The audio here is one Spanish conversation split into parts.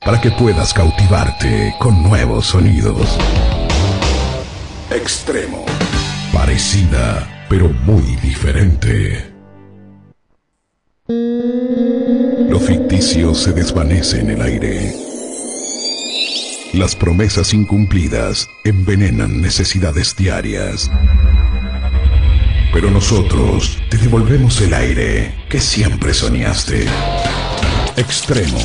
para que puedas cautivarte con nuevos sonidos. Extremo. Parecida, pero muy diferente. Lo ficticio se desvanece en el aire. Las promesas incumplidas envenenan necesidades diarias. Pero nosotros te devolvemos el aire que siempre soñaste. Extremo.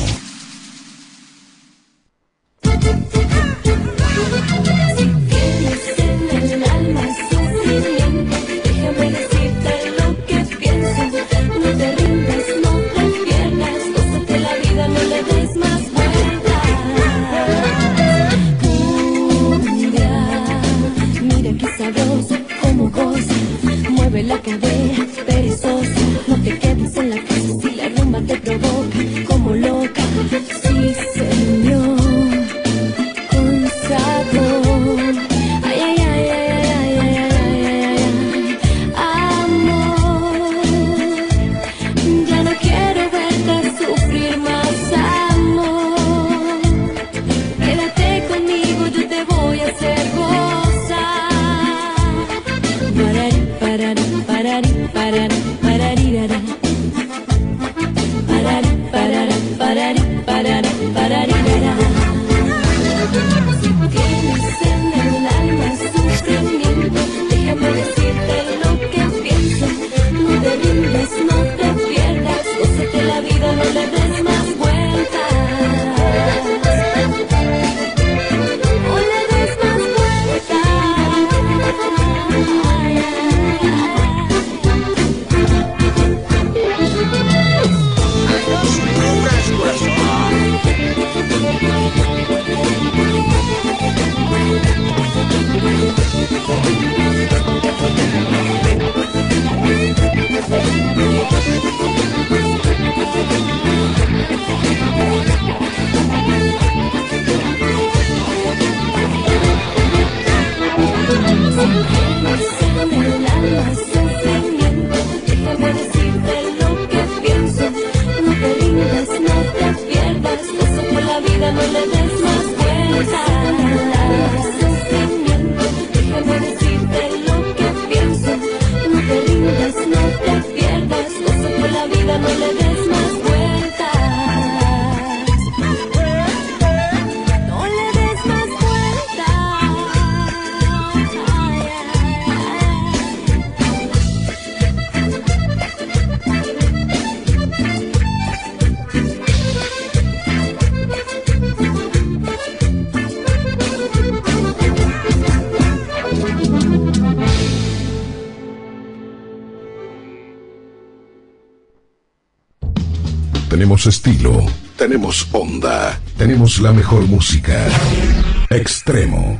La cadera, perezosa, no te quedes en la casa si la rumba te provoca como loca. Sí, señor, con sabor. Ay, ay, ay, ay, ay, ay, ay, ay, ay, amor. Ya no quiero verte sufrir más, amor. Quédate conmigo, yo te voy a hacer gozar. Si tienes en el alma sufrimiento, déjame decirte lo que pienso. No te rindas, no te pierdas, gózate la vida, no le des más vueltas. No le des más vueltas. Déjame decirte lo que pienso. No te rindas, no te pierdas, gózate la vida, no le des más vueltas. Déjame decirte lo que pienso. No te rindas, no te pierdas, gózate la vida, no le des más vueltas. No le des más vueltas. Tenemos estilo, tenemos onda, tenemos la mejor música. Extremo.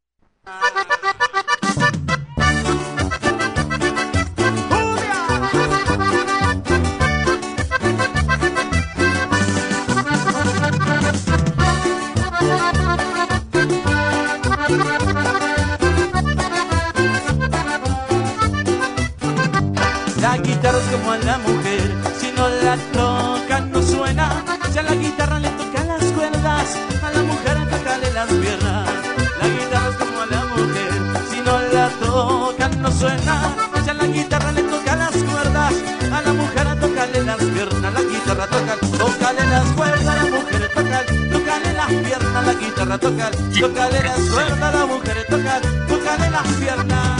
La guitarra es como a la mujer, si no la tocan no suena. Si a la guitarra le tocan las cuerdas, a la mujer tócale las piernas. La guitarra es como a la mujer, si no la tocan no suena. Si a la guitarra le tocan las cuerdas, a la mujer tócale las piernas. La guitarra toca, tócale las cuerdas, a la mujer tócale las piernas. La guitarra toca, tócale las cuerdas, a la mujer tócale las piernas.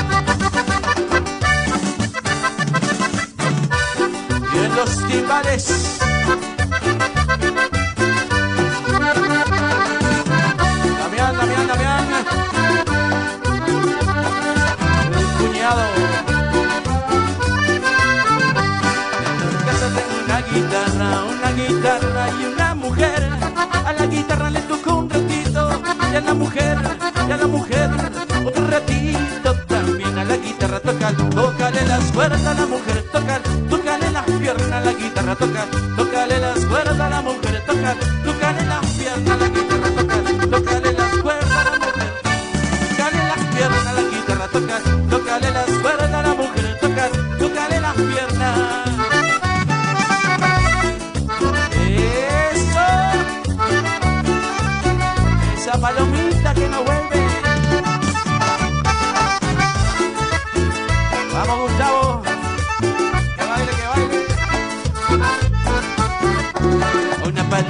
Los timbales. Damián. El cuñado. En casa tengo una guitarra y una mujer. A la guitarra le tocó un ratito y a la mujer otro ratito también. A la guitarra tócale las cuerdas, a la mujer tócale las piernas. La guitarra tócale las cuerdas, a la mujer tócale las piernas. La guitarra tócale las cuerdas, a la mujer tócale las piernas. La guitarra tócale las cuerdas, a la mujer tócale las piernas. Eso.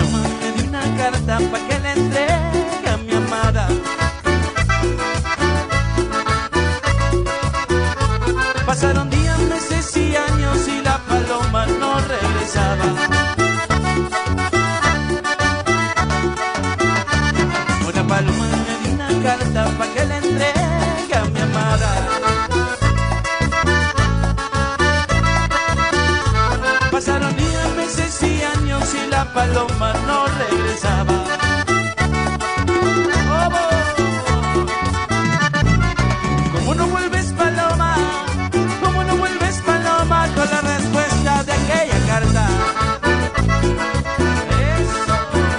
paloma me dio una carta pa' que le entregue a mi amada. Pasaron días, meses y años y la paloma no regresaba. Una paloma me dio una carta pa' que le entregue a mi amada. Pasaron días, meses y años y la paloma no regresaba. Oh, oh. ¿Cómo no vuelves, paloma? ¿Cómo no vuelves, paloma? Con la respuesta de aquella carta. Eso.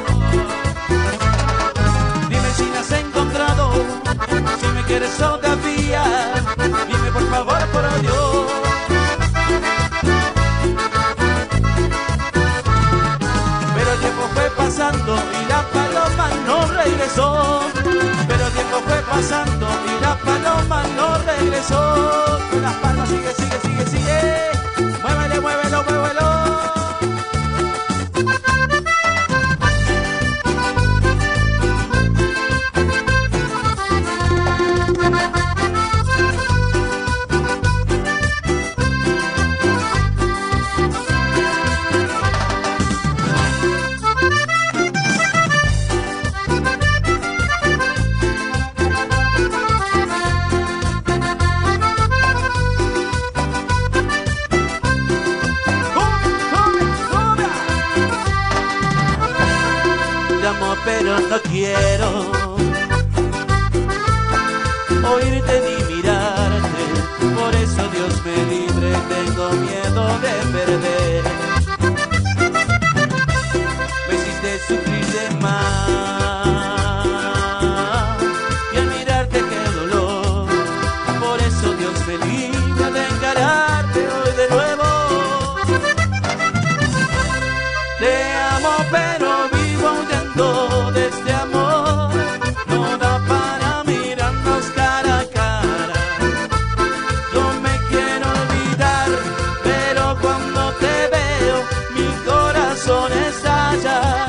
Dime si la has encontrado, si me quieres todavía. Dime por favor, por Dios. Pero el tiempo fue pasando y la paloma no regresó. Pero el tiempo fue pasando y la paloma no regresó. Las palmas sigue, sigue, sigue, sigue. Muévele, muévelo, muévelo. Pero no quiero oírte ni mirarte, por eso Dios me libre, tengo miedo de perder. Me hiciste sufrir de más y al mirarte qué dolor, por eso Dios me libre de encararte hoy de nuevo. Te amo pero vivo huyendo de este amor, no da para mirarnos cara a cara. Yo me quiero olvidar, pero cuando te veo mi corazón estalla.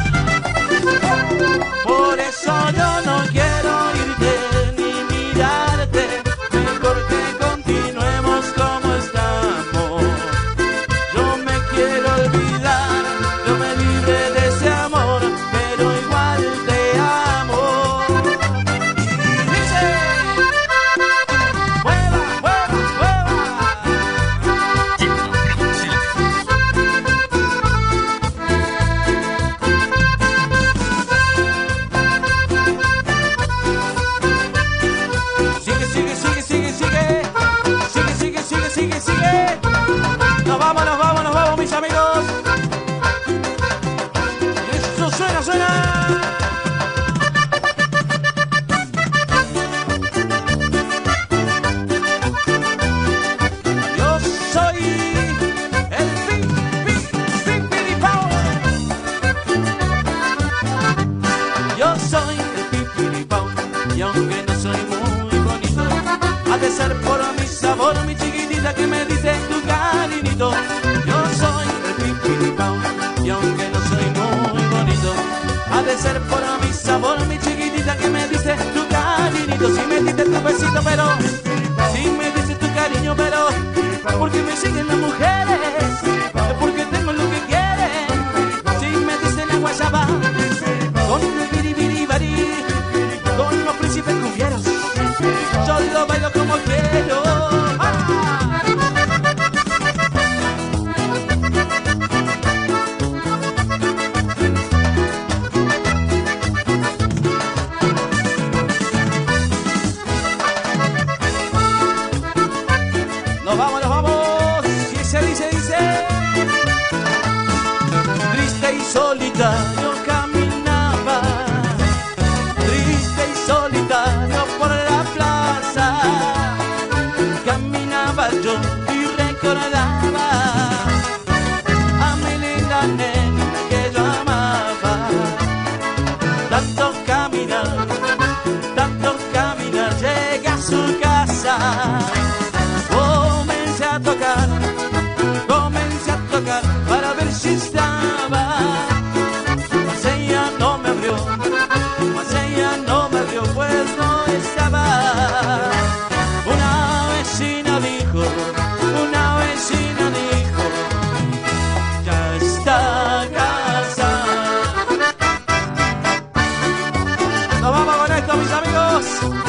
Por eso yo no quiero irte ni mirarte, mejor que continuemos como estamos. Yo me quiero olvidar, yo me libre de ese amor, pero igual te amo. Y dice, mueva, mueva, mueva. Sigue, sigue, sigue, sigue, sigue. Sigue, sigue, sigue, sigue, sigue. Nos vamos, nos vamos, nos vamos, mis amigos. Eso suena, suena. Yo soy el Pipiripao. Yo soy el Pipiripao. Y aunque no soy muy bonito, ha de ser por mi sabor, mi chiquitita que me dice tu cariñito. Yo soy el Pipiripao. Y aunque no soy muy bonito, ha de ser por mi sabor, mi chiquitita que me dice tu cariñito. Si me dices tu besito, pero si me dices tu cariño, pero porque me siguen las mujeres, porque tengo lo que quieren. Si me dicen la guayaba, con el biribiribari, con los príncipes cumbieros, yo lo bailo como quiero. ¡Ah! Nos vamos, nos vamos. Y se dice.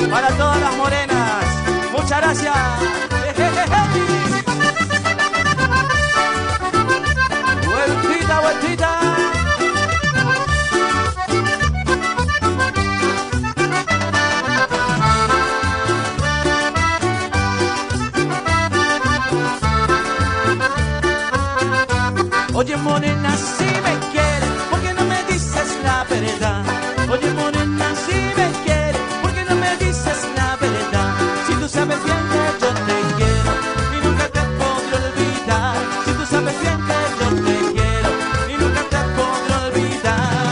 para todas las morenas. Muchas gracias. Vueltita, vueltita. Oye morena, si me quieres, ¿por qué no me dices la verdad? Oye morena, si me quieres, ¿por qué no me dices la verdad? Si tú sabes bien que yo te quiero y nunca te podré olvidar. Si tú sabes bien que yo te quiero y nunca te podré olvidar.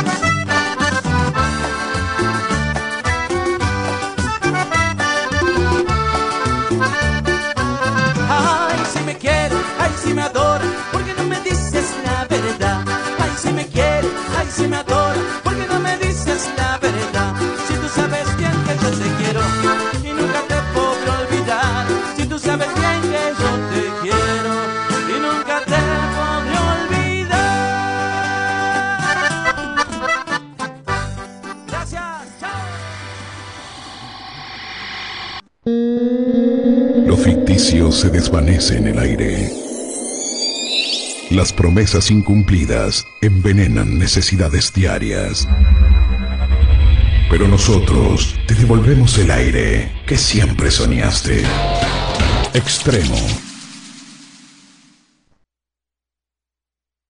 Ay, si me quieres, ay, si me adoras, ¿por qué no me dices la verdad? Ay, si me quieres, ay, si me adoras, ¿por qué no me dices la verdad? Si tú sabes bien que yo te quiero y nunca te podré olvidar. Si tú sabes bien que yo te quiero y nunca te podré olvidar. Gracias, chao. Lo ficticio se desvanece en el aire. Las promesas incumplidas envenenan necesidades diarias. Pero nosotros te devolvemos el aire que siempre soñaste. Extremo.